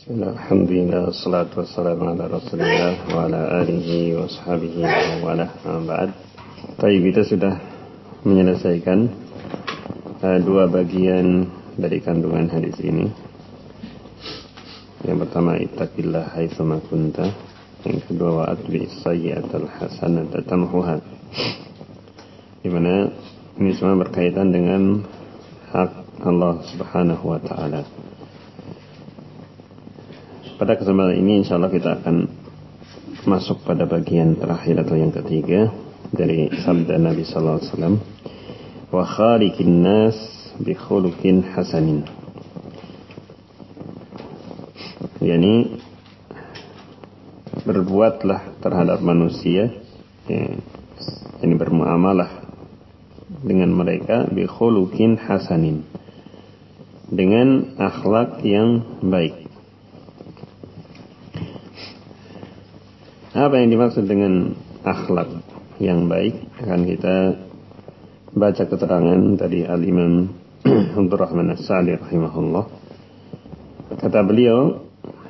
Alhamdulillah, wassalatu wassalamu ala rasulillah wa ala alihi wa sahbihi wa wala ba'd. Baik, kita sudah menyelesaikan dua bagian dari kandungan hadis ini. Yang pertama, ittaqillah haitsuma kunta. Yang kedua, wa atbi sayyi'atal hasanata tamhuha. Di mana ini semua berkaitan dengan hak Allah Subhanahu wa taala. Pada kesempatan ini insyaallah kita akan masuk pada bagian terakhir atau yang ketiga dari sabda Nabi sallallahu alaihi wasallam, wa khaliqin nas bi khuluqin hasanin. Yani berbuatlah terhadap manusia, yani bermuamalah dengan mereka bi khuluqin hasanin, dengan akhlak yang baik. Apa yang dimaksud dengan akhlak yang baik akan kita baca keterangan dari Al-Imam Abdurrahman As-Sa'di rahimahullah. Kata beliau,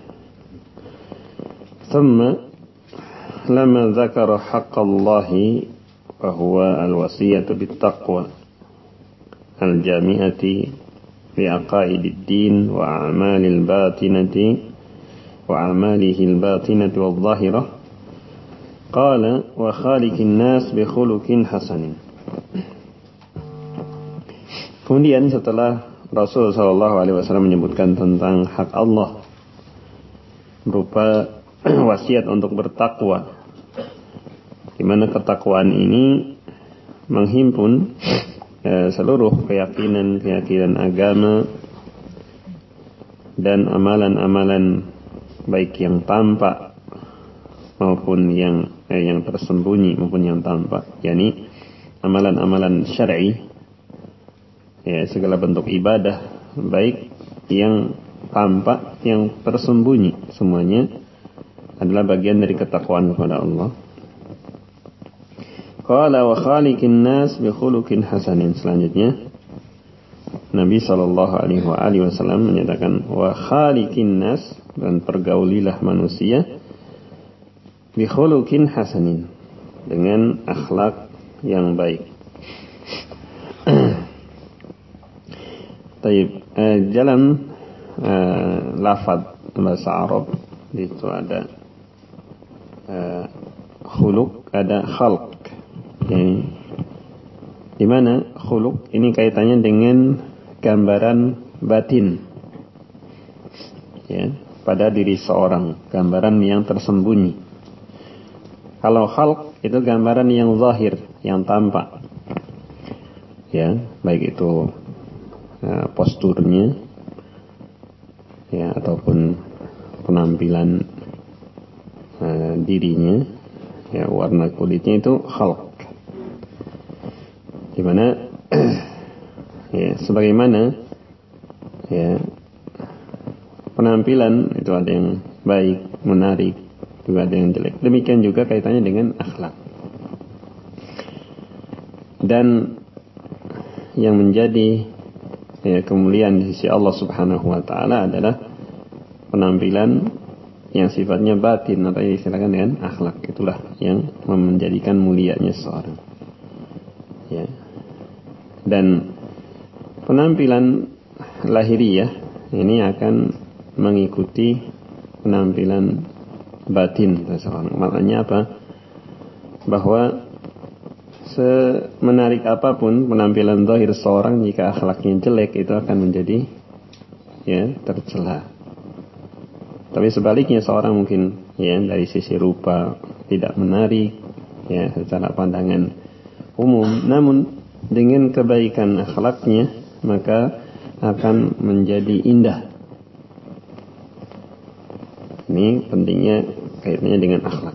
"Thumma lama dzakara haqqallahi wa huwa al-wasiyatu bit-taqwa al-jami'ati li aqaidid din wa a'malil batinati wa a'malihi al-batinati wadh-dhahirah. Qala wa khaliqin nas bi khuluqin hasanin." Kemudian setelah Rasul sallallahu alaihi wasallam menyebutkan tentang hak Allah berupa wasiat untuk bertakwa, di mana ketakwaan ini menghimpun seluruh keyakinan agama dan amalan-amalan baik yang tampak maupun yang tersembunyi maupun yang tampak, yakni amalan-amalan syar'i, segala bentuk ibadah baik yang tampak yang tersembunyi, semuanya adalah bagian dari ketakwaan kepada Allah. Qala wa khaliqin nas bi khuluqin hasanin. Selanjutnya Nabi sallallahu alaihi wasallam menyatakan wa khaliqin nas, dan pergaulilah manusia bi khuluqin hasanin, dengan akhlak yang baik. Taib, dalam lafaz bahasa Arab itu ada khuluq, ada khalq. Di mana khuluq ini kaitannya dengan gambaran batin, pada diri seorang, gambaran yang tersembunyi. Kalau khalq itu gambaran yang zahir, yang tampak, baik itu posturnya, ataupun penampilan dirinya, warna kulitnya, itu khalq. Di mana sebagaimana penampilan itu ada yang baik, menarik, juga ada yang jelek. Demikian juga kaitannya dengan akhlak. Dan yang menjadi kemuliaan di sisi Allah Subhanahu wa taala adalah penampilan yang sifatnya batin, atau yang disebutkan dengan akhlak. Itulah yang menjadikan mulianya seseorang. Dan penampilan lahiriah ini akan mengikuti penampilan batin seseorang. Maknanya apa? Bahwa semenarik apapun penampilan zahir seseorang, jika akhlaknya jelek, itu akan menjadi tercela. Tapi sebaliknya, seorang mungkin dari sisi rupa tidak menarik secara pandangan umum, namun dengan kebaikan akhlaknya maka akan menjadi indah. Ini pentingnya kaitannya dengan akhlak.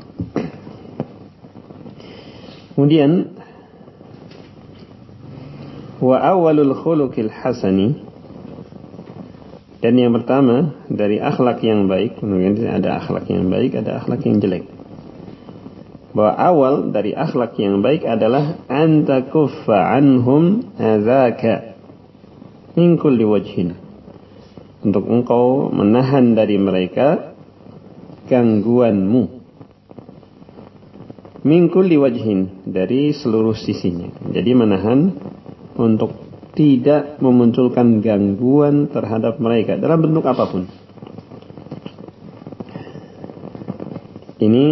Kemudian wa awwalul khuluqil hasani, dan yang pertama dari akhlak yang baik, kemudian ada akhlak yang baik, ada akhlak yang jelek. Bahwa awal dari akhlak yang baik adalah antakuffa anhum adzaka min kulli wajhin, untuk engkau menahan dari mereka gangguanmu. Min kulli wajhin, dari seluruh sisinya. Jadi menahan untuk tidak memunculkan gangguan terhadap mereka dalam bentuk apapun. Ini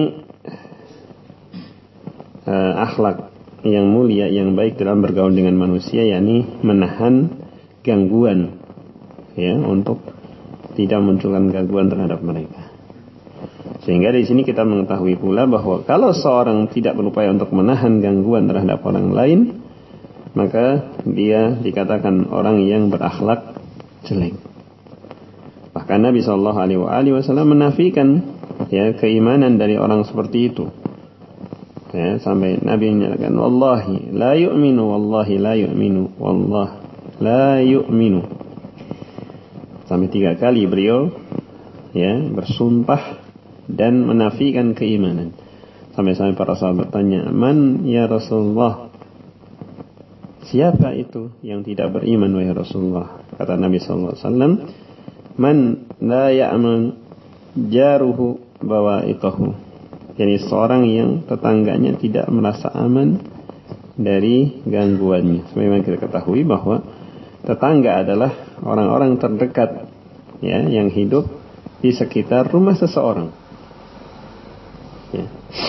akhlak yang mulia, yang baik dalam bergaul dengan manusia, yakni menahan gangguan, ya, untuk tidak munculkan gangguan terhadap mereka. Sehingga di sini kita mengetahui pula bahwa kalau seorang tidak berupaya untuk menahan gangguan terhadap orang lain, maka dia dikatakan orang yang berakhlak jelek. Bahkan Nabi Shallallahu Alaihi Wasallam menafikan, ya, keimanan dari orang seperti itu. Ya, sampai Nabi menyatakan, wallahi la yu'minu, wallahi la yu'minu, wallah la yu'minu. Sampai 3 kali beliau, ya, bersumpah dan menafikan keimanan. Sampai para sahabat bertanya, man ya Rasulullah, siapa itu yang tidak beriman wahai Rasulullah? Kata Nabi sallallahu alaihi wasallam, man la ya'man jaruhu bawa'iqahu. Jadi seorang yang tetangganya tidak merasa aman dari gangguannya. Sebagaimana kita ketahui bahwa tetangga adalah orang-orang terdekat, ya, yang hidup di sekitar rumah seseorang. Ya.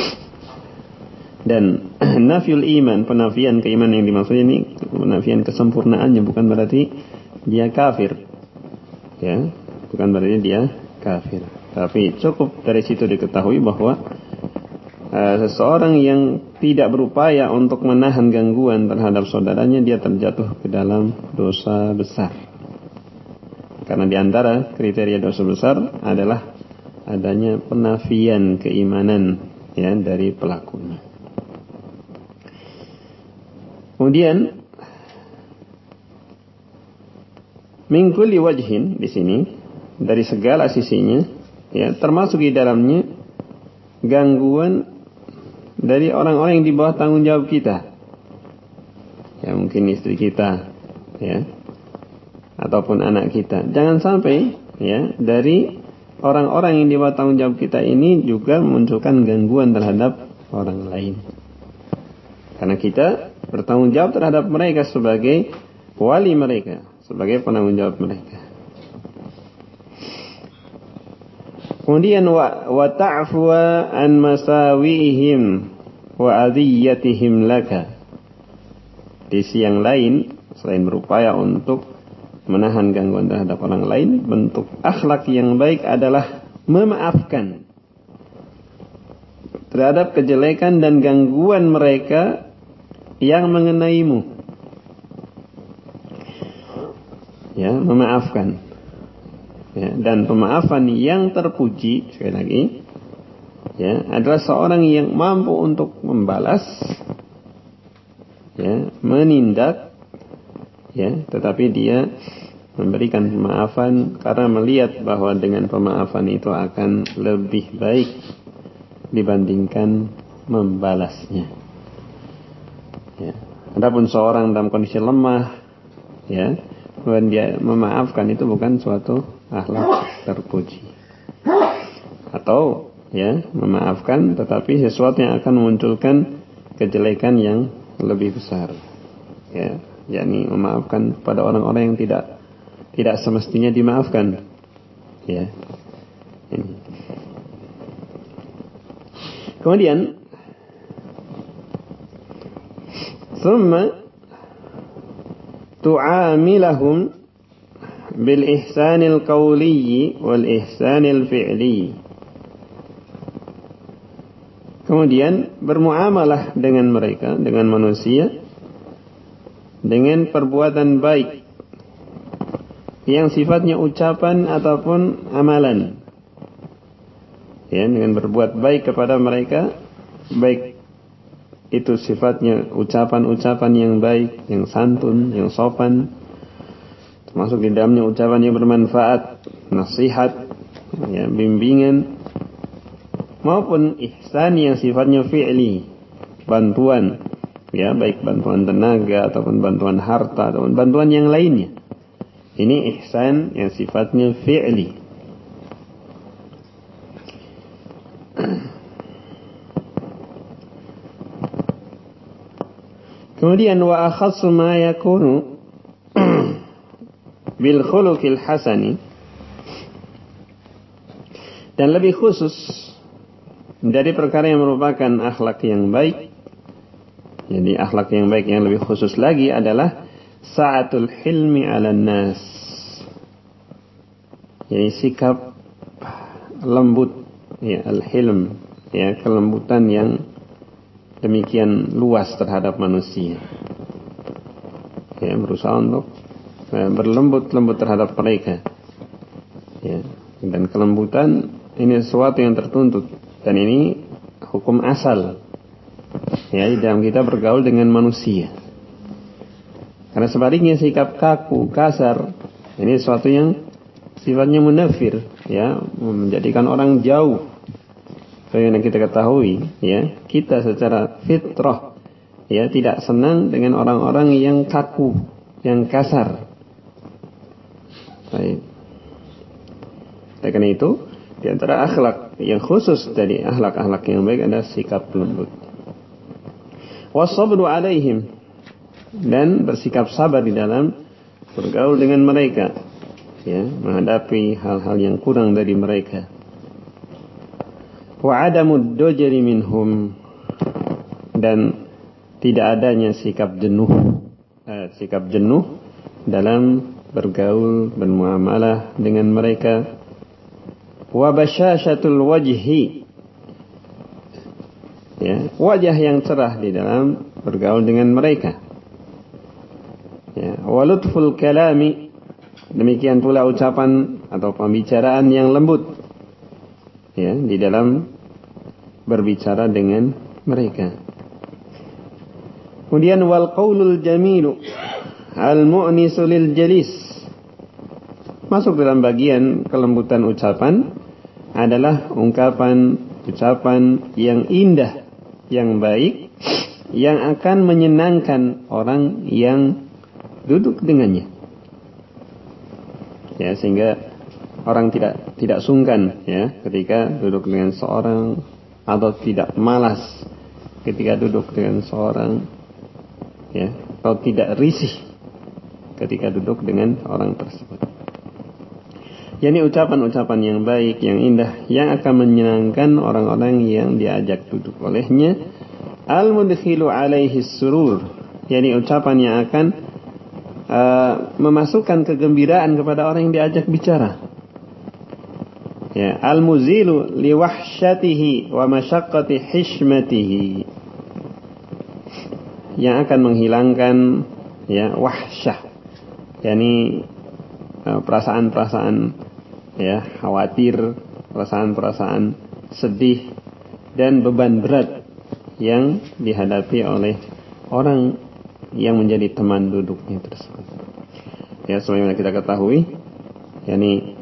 Dan nafyul iman, penafian keimanan yang dimaksud ini penafian kesempurnaannya, bukan berarti dia kafir. Ya, bukan berarti dia kafir. Tapi cukup dari situ diketahui bahwa seseorang yang tidak berupaya untuk menahan gangguan terhadap saudaranya, dia terjatuh ke dalam dosa besar. Karena di antara kriteria dosa besar adalah adanya penafian keimanan, ya, dari pelakunya. Kemudian min kulli wajhin di sini, dari segala sisinya, ya, termasuk di dalamnya gangguan dari orang-orang yang di bawah tanggung jawab kita, ya, mungkin istri kita, ya, ataupun anak kita. Jangan sampai, ya, dari orang-orang yang di bawah tanggung jawab kita ini juga memunculkan gangguan terhadap orang lain, karena kita bertanggung jawab terhadap mereka sebagai wali mereka, sebagai penanggung jawab mereka. Kemudian wa ta'fwa an masawihim wa adiyatihim laka. Di sisi yang lain, selain berupaya untuk menahan gangguan terhadap orang lain, bentuk akhlak yang baik adalah memaafkan terhadap kejelekan dan gangguan mereka yang mengenaimu. Ya, memaafkan. Ya, dan pemaafan yang terpuji, sekali lagi, ya, adalah seorang yang mampu untuk membalas, ya, menindak, ya, tetapi dia memberikan pemaafan karena melihat bahwa dengan pemaafan itu akan lebih baik dibandingkan membalasnya. Ya. Adapun seorang dalam kondisi lemah, ya, kemudian dia memaafkan, itu bukan suatu akhlak terpuji. Atau, ya, memaafkan tetapi sesuatu yang akan memunculkan kejelekan yang lebih besar, ya, yakni memaafkan pada orang-orang yang tidak semestinya dimaafkan, ya. Ini. Kemudian thumma tu'amilahum bil ihsanil qawli wal ihsanil fi'li. Kemudian bermuamalah dengan mereka, dengan manusia, dengan perbuatan baik yang sifatnya ucapan ataupun amalan. Ya, dengan berbuat baik kepada mereka, baik itu sifatnya ucapan-ucapan yang baik, yang santun, yang sopan, termasuk di dalamnya ucapan yang bermanfaat, nasihat, ya, bimbingan, maupun ihsan yang sifatnya fi'li, bantuan, ya, baik bantuan tenaga ataupun bantuan harta ataupun bantuan yang lainnya, Ini ihsan yang sifatnya fi'li. Kemudian wa akhassu ma yakunu bil khuluqil hasani, dan lebih khusus dari perkara yang merupakan akhlak yang baik. Jadi akhlak yang baik yang lebih khusus lagi adalah sa'atul hilmi 'alan nas. Jadi sikap lembut, ya, al-hilm, ya, kelembutan yang demikian luas terhadap manusia. Ya, berusaha untuk berlembut-lembut terhadap mereka. Ya, dan kelembutan ini sesuatu yang tertuntut, dan ini hukum asal. Ya, di dalam kita bergaul dengan manusia. Karena sebaliknya sikap kaku, kasar, ini sesuatu yang sifatnya munafir, ya, menjadikan orang jauh. Yang kita ketahui, ya, kita secara fitrah, ya, tidak senang dengan orang-orang yang kaku, yang kasar. Baik. Karena itu, di antara akhlak yang khusus dari akhlak-akhlak yang baik adalah sikap lembut. Wasabru alaihim, dan bersikap sabar di dalam bergaul dengan mereka, ya, menghadapi hal-hal yang kurang dari mereka. Wa adamud dujri minhum, dan tidak adanya sikap jenuh dalam bergaul, bermuamalah dengan mereka. Wa basyashatul wajhi, ya, wajah yang cerah di dalam bergaul dengan mereka. Ya, wa lutful kalami, demikian pula ucapan atau pembicaraan yang lembut, ya, di dalam berbicara dengan mereka. Kemudian wal qaulul jamilu al mu'nisu lil jalis, masuk dalam bagian kelembutan ucapan adalah ucapan yang indah, yang baik, yang akan menyenangkan orang yang duduk dengannya. Ya, sehingga orang tidak sungkan, ya, ketika duduk dengan seorang, atau tidak malas ketika duduk dengan seorang, ya, atau tidak risih ketika duduk dengan orang tersebut. Yani ucapan-ucapan yang baik, yang indah, yang akan menyenangkan orang-orang yang diajak duduk olehnya. Al-mudkhilu alaihi surur, yani ucapan yang akan memasukkan kegembiraan kepada orang yang diajak bicara. Ya, al-muzilu liwahsyatihi wa masyaqqati hishmatihi, yang akan menghilangkan, ya, wahsyah, yani perasaan-perasaan, ya, khawatir, perasaan-perasaan sedih dan beban berat yang dihadapi oleh orang yang menjadi teman duduknya tersebut. Ya, sebagaimana kita ketahui, yakni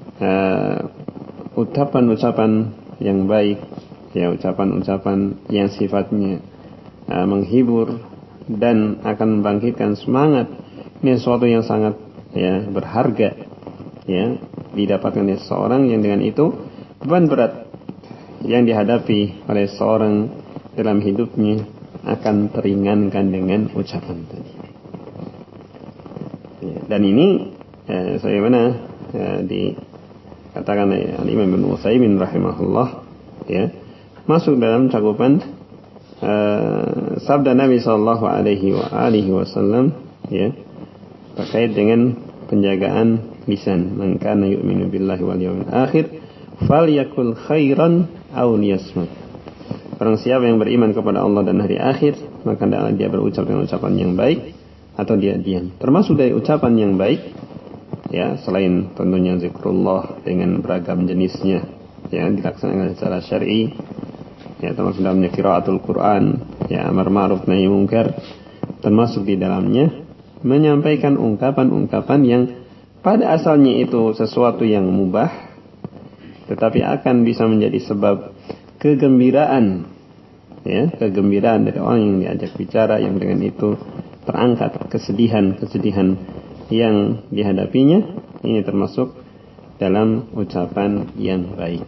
ucapan-ucapan yang baik, ya, ucapan-ucapan yang sifatnya menghibur dan akan membangkitkan semangat, ini sesuatu yang sangat, ya, berharga, ya, didapatkan oleh seorang yang dengan itu beban berat yang dihadapi oleh seorang dalam hidupnya akan teringankan dengan ucapan tadi. Ya, dan ini sebagaimana dikatakan oleh Imam Ibnu Utsaimin rahimahullah, ya, masuk dalam cakupan sabda Nabi sallallahu alaihi wasallam, ya, terkait dengan penjagaan lisan. Man kana yu'minu billahi wal yawmil akhir falyakul khairan aw liyasmut. Barang siapa yang beriman kepada Allah dan hari akhir, maka dia berucap dengan ucapan yang baik atau dia diam. Termasuk dari ucapan yang baik, ya, selain tentunya zikrullah dengan beragam jenisnya, ya, dilaksanakan secara syar'i, ya, termasuk dalamnya qiraatul Quran, ya, amar ma'ruf nahi munkar, termasuk di dalamnya menyampaikan ungkapan-ungkapan yang pada asalnya itu sesuatu yang mubah, tetapi akan bisa menjadi sebab kegembiraan, ya, kegembiraan dari orang yang diajak bicara, yang dengan itu terangkat kesedihan-kesedihan yang dihadapinya, ini termasuk dalam ucapan yang baik.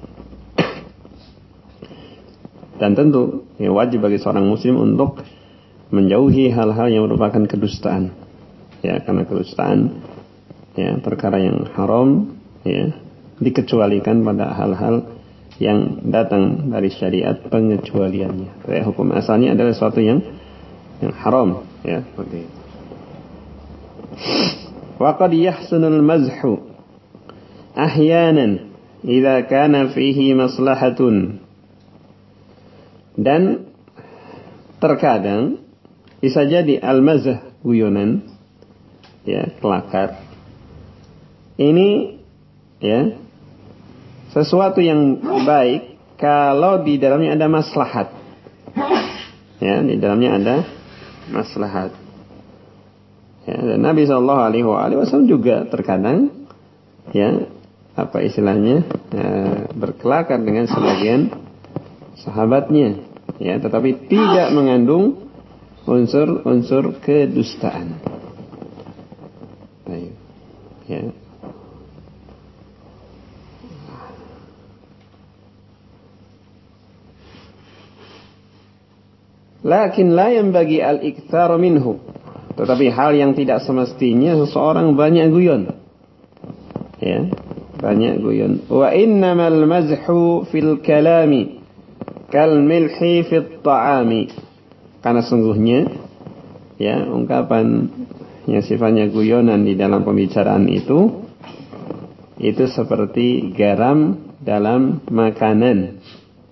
Dan tentu wajib bagi seorang muslim untuk menjauhi hal-hal yang merupakan kedustaan. Ya, karena kedustaan perkara yang haram dikecualikan pada hal-hal yang datang dari syariat pengecualiannya. Hukum asalnya adalah sesuatu yang haram, seperti itu. Wa qad yahsunul mazhu ahyanan idza kana fihi maslahatun. Dan terkadang bisa jadi al-mazh, guyonan, kelakar, ini sesuatu yang baik kalau di dalamnya ada maslahat. Di dalamnya ada maslahat. Dan Nabi SAW juga terkadang berkelakar dengan sebagian sahabatnya, tetapi tidak mengandung unsur-unsur kedustaan. Baik. Lakin la yanbaghi al-iktsar minhu. Tetapi hal yang tidak semestinya seseorang banyak guyon. Banyak guyon. Wa innamal mazhu fil kalami kal milhi fit ta'ami. Karena sungguhnya ungkapan yang sifatnya guyonan di dalam pembicaraan itu seperti garam dalam makanan.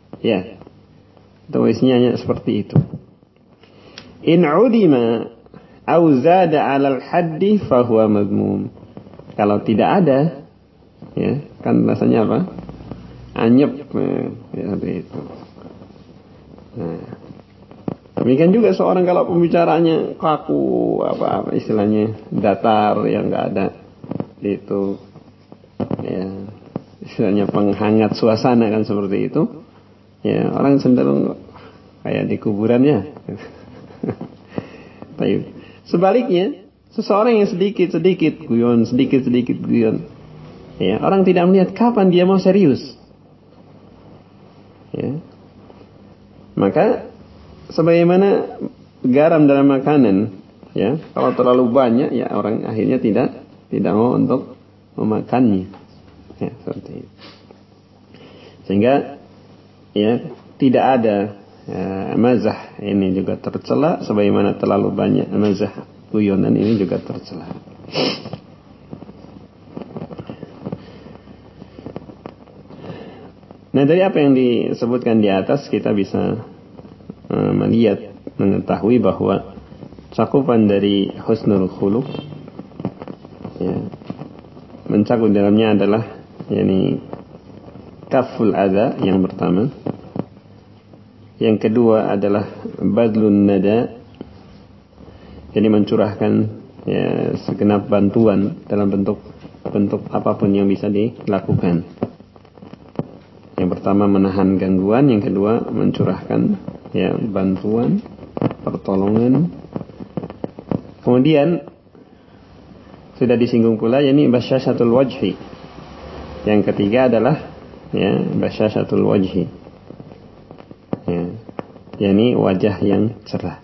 Tulisnya seperti itu. In udima au zada 'ala al-haddi fa huwa madmum. Kalau tidak ada, kan rasanya apa? Anyep, seperti itu. Nah, demikian juga seorang kalau pembicaranya kaku, apa istilahnya datar, yang enggak ada itu, istilahnya penghangat suasana kan seperti itu. Orang cenderung kayak di kuburannya. Sebaliknya, seseorang yang sedikit-sedikit guyon, orang tidak melihat kapan dia mau serius. Maka sebagaimana garam dalam makanan, kalau terlalu banyak, orang akhirnya tidak mau untuk memakannya. Seperti itu. Sehingga tidak ada mazah ini juga tercela, sebagaimana terlalu banyak mazah guyonan ini juga tercela. Nah, dari apa yang disebutkan di atas kita bisa mengetahui bahwa cakupan dari husnul khuluq mencakup dalamnya adalah kaful adza yang pertama. Yang kedua adalah badlun nada, jadi mencurahkan segenap bantuan dalam bentuk apapun yang bisa dilakukan. Yang pertama menahan gangguan, yang kedua mencurahkan bantuan, pertolongan. Kemudian sudah disinggung pula basyashatul wajhi. Yang ketiga adalah basyashatul wajhi. Wajah yang cerah.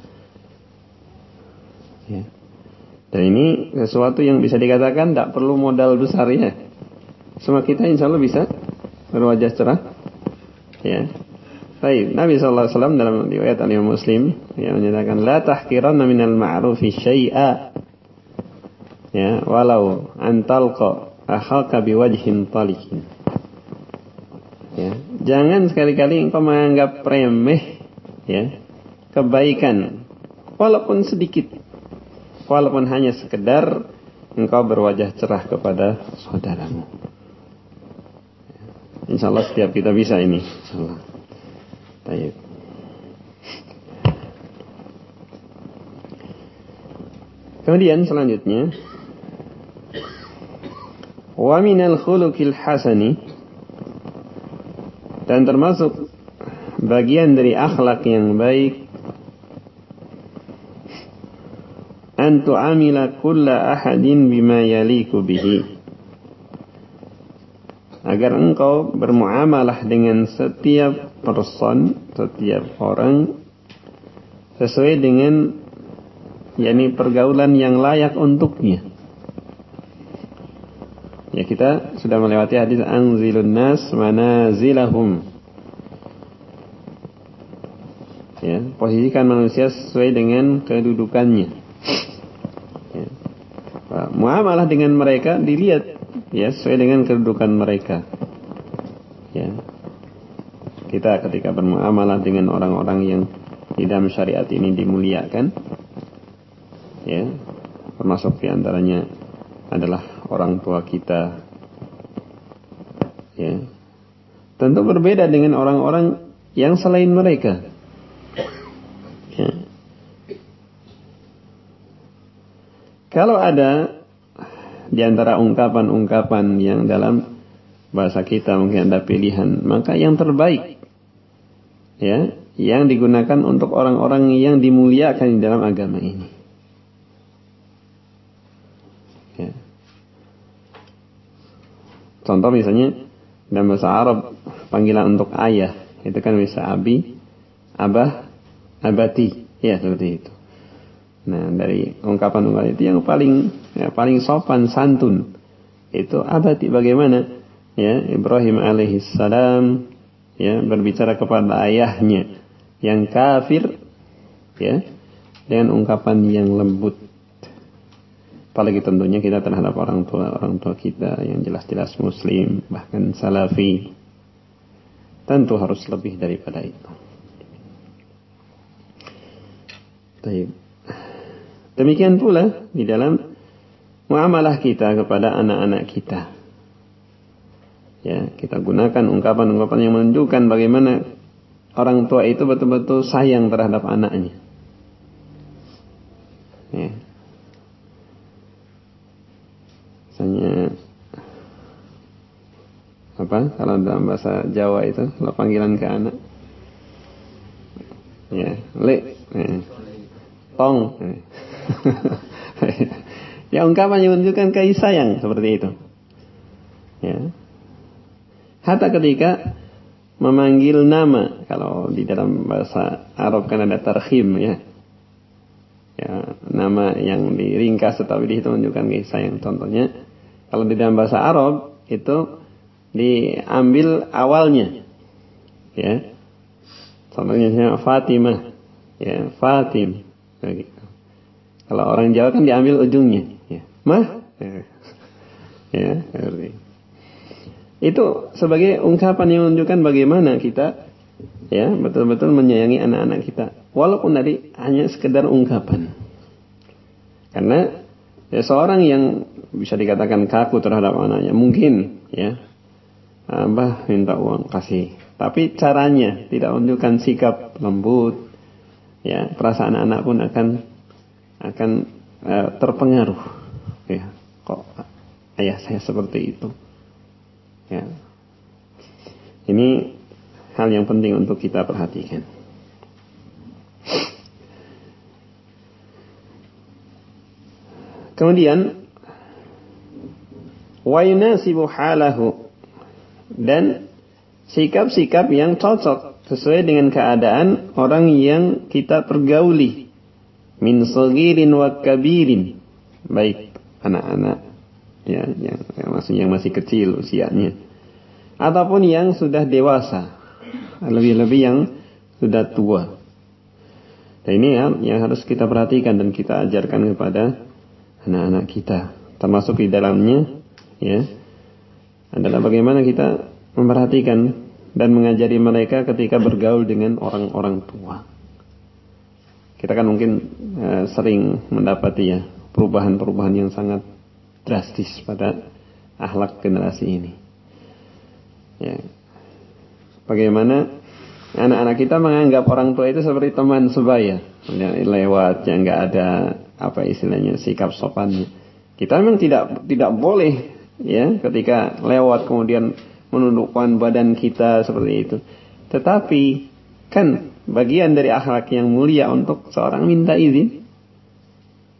Dan ini sesuatu yang bisa dikatakan tidak perlu modal besar Semua kita insya Allah bisa berwajah cerah. Baik, Nabi SAW dalam riwayat Imam Muslim menyatakan la tahqiranna minal ma'rufi syai'a walau antalqa akhaka biwajhin talikin. Jangan sekali-kali engkau menganggap remeh kebaikan walaupun sedikit, walaupun hanya sekedar engkau berwajah cerah kepada saudaramu. Insyaallah setiap kita bisa ini, insyaallah. Baik. Kemudian selanjutnya wa minal khuluqil hasani, dan termasuk bagian dari akhlak yang baik, an tu'amila kulla ahadin bima yaliku bihi, agar engkau bermuamalah dengan setiap person, setiap orang sesuai dengan pergaulan yang layak untuknya. Ya, kita sudah melewati hadis anzilun nas manazilahum. Ya, posisikan manusia sesuai dengan kedudukannya. Ya. Muamalah dengan mereka dilihat ya sesuai dengan kedudukan mereka. Ya. Kita ketika bermuamalah dengan orang-orang yang di dalam syariat ini dimuliakan, ya, termasuk diantaranya adalah orang tua kita, ya, tentu berbeda dengan orang-orang yang selain mereka. Ya. Kalau ada di antara ungkapan-ungkapan yang dalam bahasa kita mungkin ada pilihan, maka yang terbaik, ya, yang digunakan untuk orang-orang yang dimuliakan di dalam agama ini. Ya. Contoh misalnya dalam bahasa Arab panggilan untuk ayah itu kan bisa abi, abah, abati, ya seperti itu. Nah, dari ungkapan-ungkapan itu yang paling sopan santun itu abati. Bagaimana? Ya, Ibrahim alaihissalam ya berbicara kepada ayahnya yang kafir, ya, dengan ungkapan yang lembut. Apalagi tentunya kita terhadap orang tua kita yang jelas-jelas muslim, bahkan salafi. Tentu harus lebih daripada itu. Baik. Demikian pula di dalam muamalah kita kepada anak-anak kita. Ya, kita gunakan ungkapan-ungkapan yang menunjukkan bagaimana orang tua itu betul-betul sayang terhadap anaknya. Ya. Misalnya apa? Kalau dalam bahasa Jawa itu kalau panggilan ke anak, ya, le, tong. Ya, ungkapan yang menunjukkan kasih sayang seperti itu. Ya. Hatta ketika memanggil nama, kalau di dalam bahasa Arab kan ada tarhim, ya. Ya, nama yang diringkas tetapi di situ menunjukkan kasih sayang. Contohnya, kalau di dalam bahasa Arab itu diambil awalnya, ya. Contohnya Fatimah, ya, Fatim, begitu. Kalau orang Jawa kan diambil ujungnya, ya. Mah, ya, seperti itu sebagai ungkapan yang menunjukkan bagaimana kita, ya, betul-betul menyayangi anak-anak kita, walaupun tadi hanya sekedar ungkapan. Karena ya, seorang yang bisa dikatakan kaku terhadap anaknya mungkin, ya, Abah minta uang kasih, tapi caranya tidak menunjukkan sikap lembut, ya, perasaan anak pun akan terpengaruh. Ya, kok ayah saya seperti itu. Ya. Ini hal yang penting untuk kita perhatikan. Kemudian wa yunasibu halahu, dan sikap-sikap yang cocok sesuai dengan keadaan orang yang kita pergauli, min saghirin wa kabirin, baik anak-anak, ya, yang masih kecil usianya, ataupun yang sudah dewasa, lebih-lebih yang sudah tua. Dan ini yang harus kita perhatikan dan kita ajarkan kepada anak-anak kita. Termasuk di dalamnya, ya, adalah bagaimana kita memperhatikan dan mengajari mereka ketika bergaul dengan orang-orang tua. Kita kan mungkin sering mendapati, ya, perubahan-perubahan yang sangat drastis pada akhlak generasi ini. Ya. Bagaimana anak-anak kita menganggap orang tua itu seperti teman sebaya, lewat yang nggak ada apa istilahnya sikap sopannya. Kita memang tidak boleh, ya, ketika lewat kemudian menundukkan badan kita seperti itu. Tetapi kan bagian dari akhlak yang mulia untuk seorang minta izin.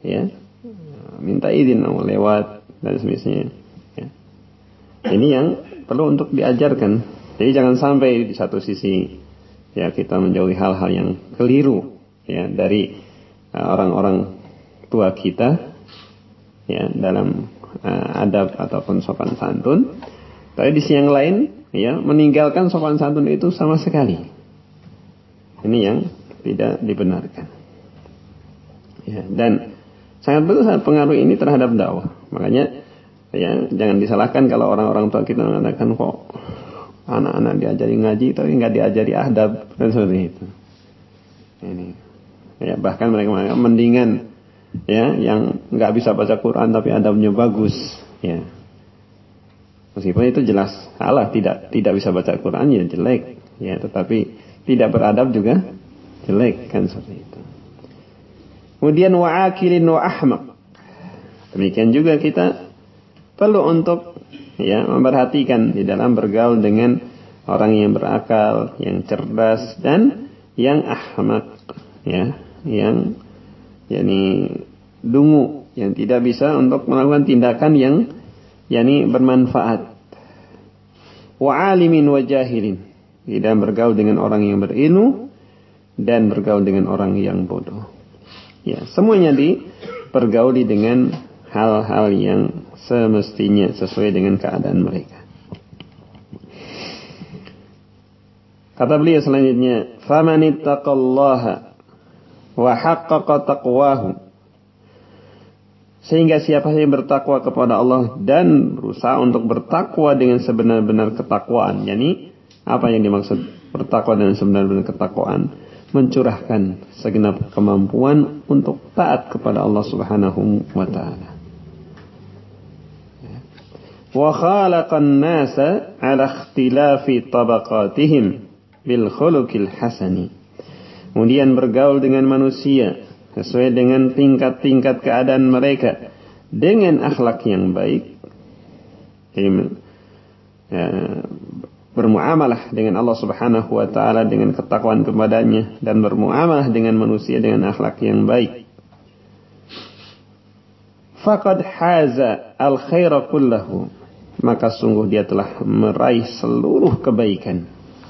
ya, minta izin mau lewat dan semisnya. Ya. Ini yang perlu untuk diajarkan. Jadi jangan sampai di satu sisi ya kita menjauhi hal-hal yang keliru ya dari orang-orang tua kita ya dalam adab ataupun sopan santun. Tapi di sisi yang lain ya meninggalkan sopan santun itu sama sekali. Ini yang tidak dibenarkan. Ya, dan sangat betul sangat pengaruh ini terhadap dakwah. Makanya ya jangan disalahkan kalau orang-orang tua kita mengatakan kok anak-anak diajari ngaji tapi nggak diajari adab dan seperti itu. Ini ya bahkan mereka mendingan ya yang nggak bisa baca Quran tapi adabnya bagus ya. Meskipun itu jelas salah, tidak bisa baca Quran ya jelek ya, tetapi tidak beradab juga jelek kan seperti itu. Kemudian wa'akilin wa ahmaq. Demikian juga kita perlu untuk ya memperhatikan di dalam bergaul dengan orang yang berakal, yang cerdas dan yang ahmaq ya, yang dungu, yang tidak bisa untuk melakukan tindakan yang bermanfaat. Wa alimin wa jahilin. Di dalam bergaul dengan orang yang berilmu dan bergaul dengan orang yang bodoh. Ya, semuanya dipergauli dengan hal-hal yang semestinya sesuai dengan keadaan mereka. Kata beliau selanjutnya, "Famanittaqallaha wa haqqaqa taqwahu." Sehingga siapa yang bertakwa kepada Allah dan berusaha untuk bertakwa dengan sebenar-benar ketakwaan. Yani apa yang dimaksud bertakwa dengan sebenar-benar ketakwaan? Mencurahkan segenap kemampuan untuk taat kepada Allah Subhanahu wa ta'ala. Wa khalaqan nasa ala ikhtilafi tabaqatihim bil khuluqil hasani. Kemudian bergaul dengan manusia sesuai dengan tingkat-tingkat keadaan mereka dengan akhlak yang baik. Bermuamalah dengan Allah Subhanahu wa ta'ala dengan ketakwaan kepadanya dan bermuamalah dengan manusia dengan akhlak yang baik. Faqad haza al-khaira kullahu. Maka sungguh dia telah meraih seluruh kebaikan.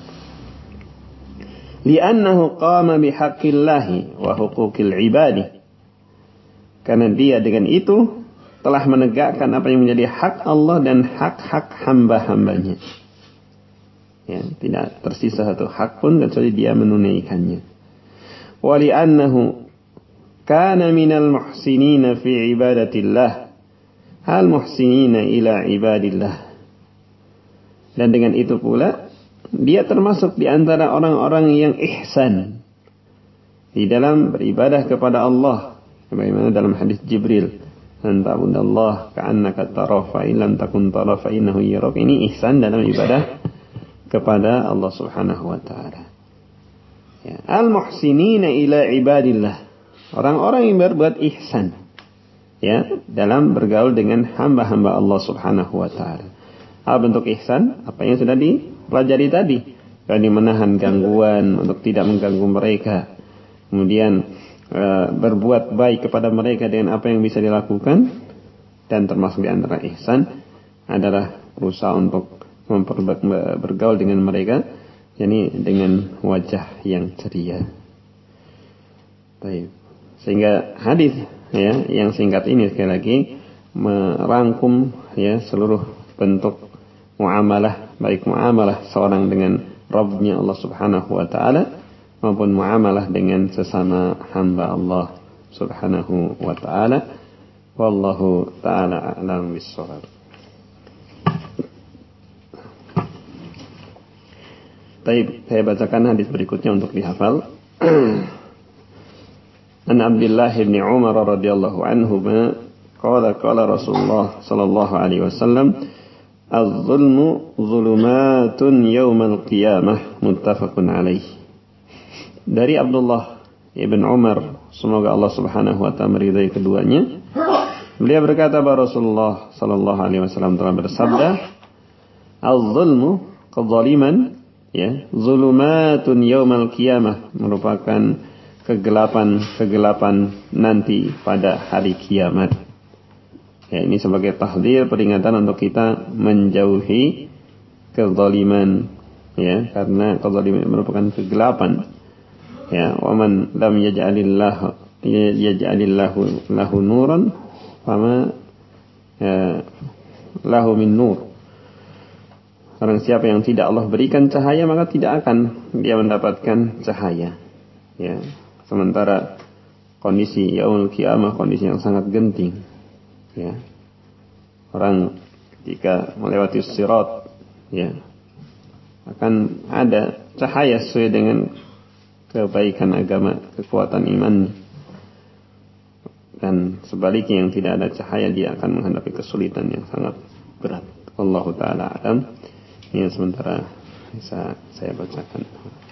Li'annahu qama bihaqqillahi wa huquqil ibadi. Karena dia dengan itu telah menegakkan apa yang menjadi hak Allah dan hak-hak hamba-hambanya. Ya, tidak tersisa satu hak pun kecuali dia menunaikannya. Wa li'annahu kana minal muhsinina fi ibadatillah. Al muhsinina ila ibadillah. Dan dengan itu pula dia termasuk di antara orang-orang yang ihsan di dalam beribadah kepada Allah. Sebagaimana dalam hadis Jibril, "Anta'budallah ka'annaka tarahu fa in lam takun tarahu fa innahu yarak." Ini ihsan dalam ibadah kepada Allah Subhanahu wa ta'ala. Ya, al-muhsinina ila ibadillah. Orang-orang yang berbuat ihsan ya dalam bergaul dengan hamba-hamba Allah Subhanahu wa ta'ala. Apa bentuk ihsan? Apa yang sudah dipelajari tadi. Berani menahan gangguan untuk tidak mengganggu mereka. Kemudian berbuat baik kepada mereka dengan apa yang bisa dilakukan. Dan termasuk di antara ihsan adalah berusaha untuk bergaul dengan mereka. Yani dengan wajah yang ceria. Baik. Sehingga hadis ya yang singkat ini sekali lagi merangkum ya seluruh bentuk muamalah, baik muamalah seorang dengan Rabbnya Allah Subhanahu wa ta'ala maupun muamalah dengan sesama hamba Allah Subhanahu wa ta'ala. Wallahu ta'ala a'lam bis-shawab. Baik, saya bacakan hadis berikutnya untuk dihafal. An Abdullah bin Umar radhiyallahu anhuma qala Rasulullah sallallahu alaihi wasallam az-zulmu zulumatun yaumal qiyamah muttafaqun alaih. Dari Abdullah ibn Umar, semoga Allah Subhanahu wa ta'ala meridai keduanya, beliau berkata bahwa Rasulullah sallallahu alaihi wasallam telah bersabda, az-zulmu, kezaliman ya, zulumatun yaumal qiyamah, merupakan kegelapan nanti pada hari kiamat. Ya, ini sebagai tahdzir, peringatan untuk kita menjauhi kezaliman, ya, karena kezaliman merupakan kegelapan. Ya, wa man lam yaj'alillahu lahu nuran fama lahu min nur. Orang siapa yang tidak Allah berikan cahaya, maka tidak akan dia mendapatkan cahaya. Ya, sementara kondisi yaumul qiyamah kondisi yang sangat genting. Ya, orang ketika melewati sirat, ya, akan ada cahaya sesuai dengan kebaikan agama, kekuatan iman. Dan sebaliknya yang tidak ada cahaya, dia akan menghadapi kesulitan yang sangat berat. Wallahu ta'ala alam. Ini sementara bisa saya bacakan.